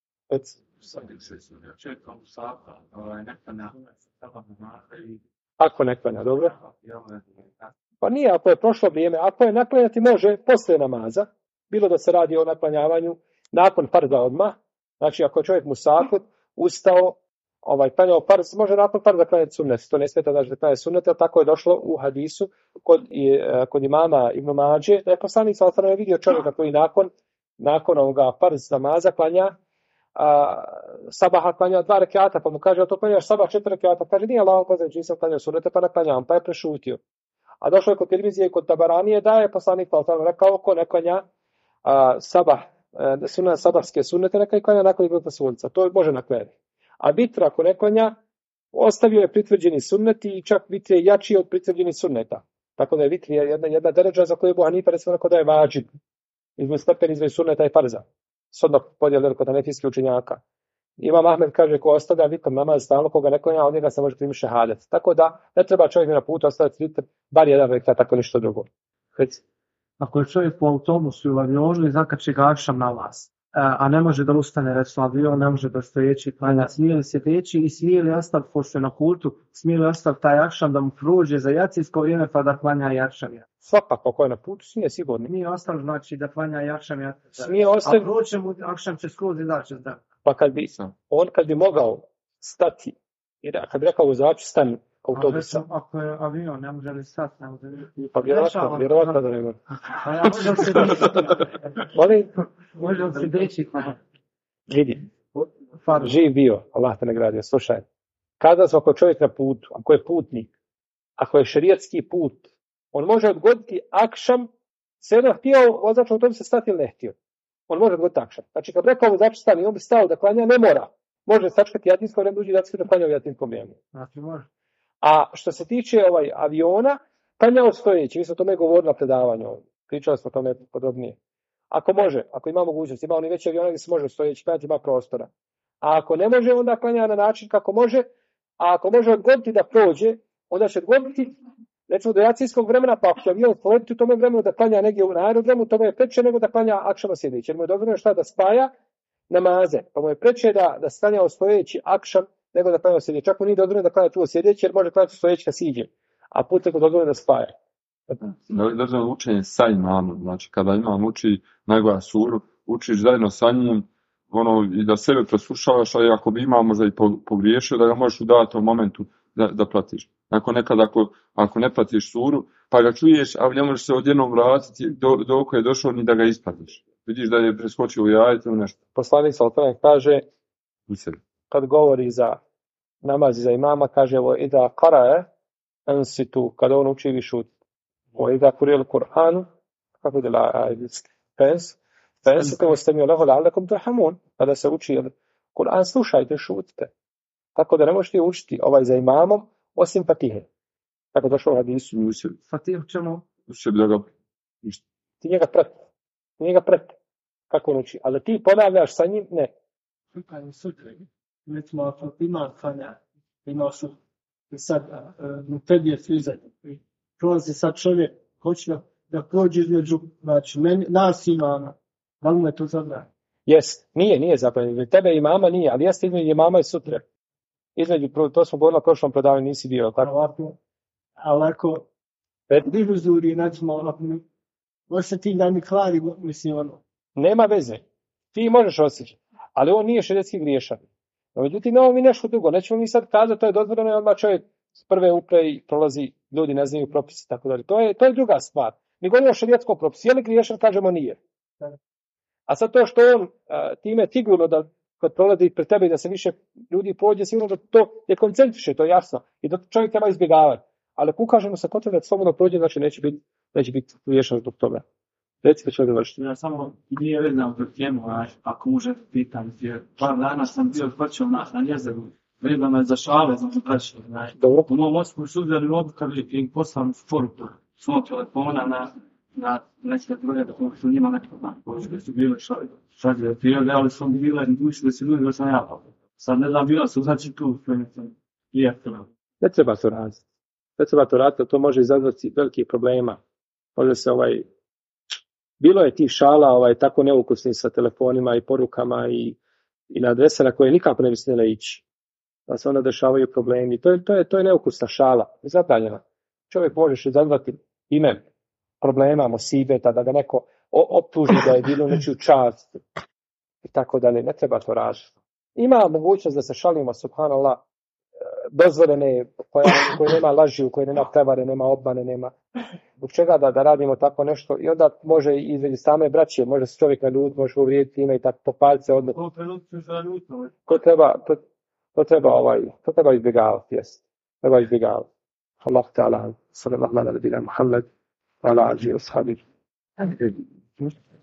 Ako ne klanja, dobro? Pa nije, ako je prošlo vrijeme, ako je naklanjati može poslije namaza, bilo da se radi o naklanjavanju nakon farza odmah, znači ako je čovjek musafir, ustao, klanjao farz, može nakon farza klanjati sunnet, to ne smeta da klanja sunnet, ali tako je došlo u hadisu kod imama Ibn Mađe, da je poslanik sallallahu alejhi ve sellem vidio čovjeka koji nakon ovoga farz namaza klanja sabaha klanja 2 rekata, pa mu kaže, to klanjaš sabah 4 rekata, kaže, nije Allahov poslanik, nisam klanjao sunnete, pa ne klanjam, pa je prešutio. A došlo je kod Tirmizije i kod Tabaranije da je poslanik rekao, ko ne klanja sabahske sunnete, neka i klanja nakon izlaska sunca, to može naklanjati. A vitr ako ne klanja, ostavio je pritvrđeni sunneti i čak vitr je jači od pritvrđenih sunneta. Tako da je vitr jedna deređa za koju je Ebu Hanife rekao da je vađib, između stepen između sunneta i farza. Sodno podijel kod hanefijskih učenjaka. Imam Ahmed kaže ko ostavlja vitr namaz stalno, koga ne klanja, od njega se može primiti šehadet. Tako da ne treba čovjek na putu ostaviti vitr, bar jedan rekat, tako ništa drugo. Ako je čovjek po autobusu ili avionu i zakači ga akšam na vas, a ne može da ustane, recimo avion, ne može da stojeći klanja, smije li se teći i smije li ostaviti, pošto je na putu, smije li ostaviti taj akšam da mu prođe za jacijsko vrijeme pa da klanja i akšam. Svakako, ako je na putu, smije sigurno. Nije ostaviti, znači da klanja i akšam. Smije ostaviti. A proće mu, akšam će skroz izaći. Pa kad bi mogao stati, jer kad bi rekao vozaču stani autobusa. Ako je avion, ne može li stati? Pa vjerovatno da ne može. Može li se deći? Vidi, živ bio, Allah te nagradio, slušaj. Kada smo ako čovjek na putu, ako je putnik, ako je šerijatski put, on može odgoditi akšam, sve jedno htio vozač autobusa stati ili ne htio. On može odgoditi akšam. Znači kad rekao vozač stani, on bi stao da klanja, ne mora. Može sačekati jatinsko vrijeme, uđi da klanja u jatinsko vrijeme. Znači može. A što se tiče aviona, klanjao stojeći, mi smo o tome govorili na predavanju, pričali smo o tome podrobnije. Ako može, ako ima mogućnost, ima oni veći aviona gdje se može stojeći klanjati, ima prostora. A ako ne može, onda klanja na način kako može, a ako može odgoditi da prođe, onda će odgoditi, recimo do jacijskog vremena, pa ako će avion poletiti u tome vremenu da klanja negdje na aerodromu, to mu je preče nego da klanja akšama sjedeći. Jer mu je dobro šta da spaja namaze, pa mu je preče da klanja stojeći akšam nego da klanja sjedeći. Čak mu nije dozvoljeno da klanja tu sjedeći, jer može klanjati stojeći kad siđe. A put je dozvoljeno da spaja. Dozvoljeno učenje sa imamom, znači kada imam uči najgora suru, učiš zajedno sa njim, i da sebe preslušavaš, a ako bi imao možda i pogriješio, da ga možeš u datom momentu da pratiš. Dakle, nekad ako ne pratiš suru, pa ga čuješ, a ne možeš se odjednom vratiti dok je došao ni da ga ispratiš. Vidiš da je preskočio u jajete ili nešto. Poslanik sallallahu kaže, kad govori za namaz za imama, kaže evo ida qara'a ansitu, kada on uči vi šuti. O ida kuril Kur'anu, kako je la fensitu ostamiu lahu la'allakum turhamun. Kada se uči Kur'an, slušajte, šutite. Tako da ne možete učiti za imamom, osim Fatihe. Tako došlo u hadisu. Fatihu ćemo? Ti njega prati. Kako on uči? Ali ti ponavljaš sa njim? Ne. Sutra. Recimo, ako ima klanja, ima su sad mutedije fizat. Prolazi sad čovjek, hoće da prođe između, znači, nas imama. Da li me to zabranjeno? Jest, nije zabranjeno. Tebe imama nije, ali jeste između imama i sutra. To smo govorili na prošlom predavanju, nisi bio, tako? Ali ako divuzuri, recimo, možda ti da mi kvari, mislim, Nema veze. Ti možeš osjećati, ali on nije šerijatski griješan. No, međutim, imamo mi nešto drugo. Nećemo mi sad kazati, to je dozvoljeno, odmah čovjek s prve upravi prolazi, ljudi ne znaju propisi, tako dalje. To je druga stvar. Mi govorimo o šerijatskom propisu. Je li griješan, kažemo nije. A sad to što on time sigurno da kad prolazi pred tebe i da se više ljudi pođe, sigurno da to je koncentriše, to je jasno. I da čovjek treba izbjegavati. Ali ako ukažemo se kod da slobodno prođe, znači neće biti griješan zbog toga. Reci pa ću odgovoriti. Ja samo nije vezano za temu, ako može pitati, jer par dana sam bio počeo na jezeru, vreba me za šale, znači prešao. Dobro. U mom osnovu su uzeli odluka i poslali poruku svog telefona na neke druge, da su njima nekako koji su bili šalje prijave, ali su bile duši da se ljudi da sam ja. Sad ne znam, bila su znači tu, Ne treba to raditi. Ne treba to raditi, to može izazvati velikih problema. Može se bilo je tih šala tako neukusni sa telefonima i porukama i na adrese na koje nikako ne bi smjele ići. Da se onda dešavaju problemi. To je neukusna šala. Zabranjena. Čovjek možeš izazvati ime problema, musibeta, da ga neko optuži da je bilo nečiju čast i tako dalje. Ne treba to raditi. Ima mogućnost da se šalimo, subhanallah, dozvoljene, koje nema laži, u koje nema prevare, nema obmane, nema. Zbog čega da radimo tako nešto i onda može između same braće, može se čovjek naljutiti, može uvrijediti ime i tako popaliti se odmah. To treba izbjegavati, jest. Treba izbjegavati. Allah ta'ala, sallallahu ala nabina Muhammed, ala alihi wa sahbihi.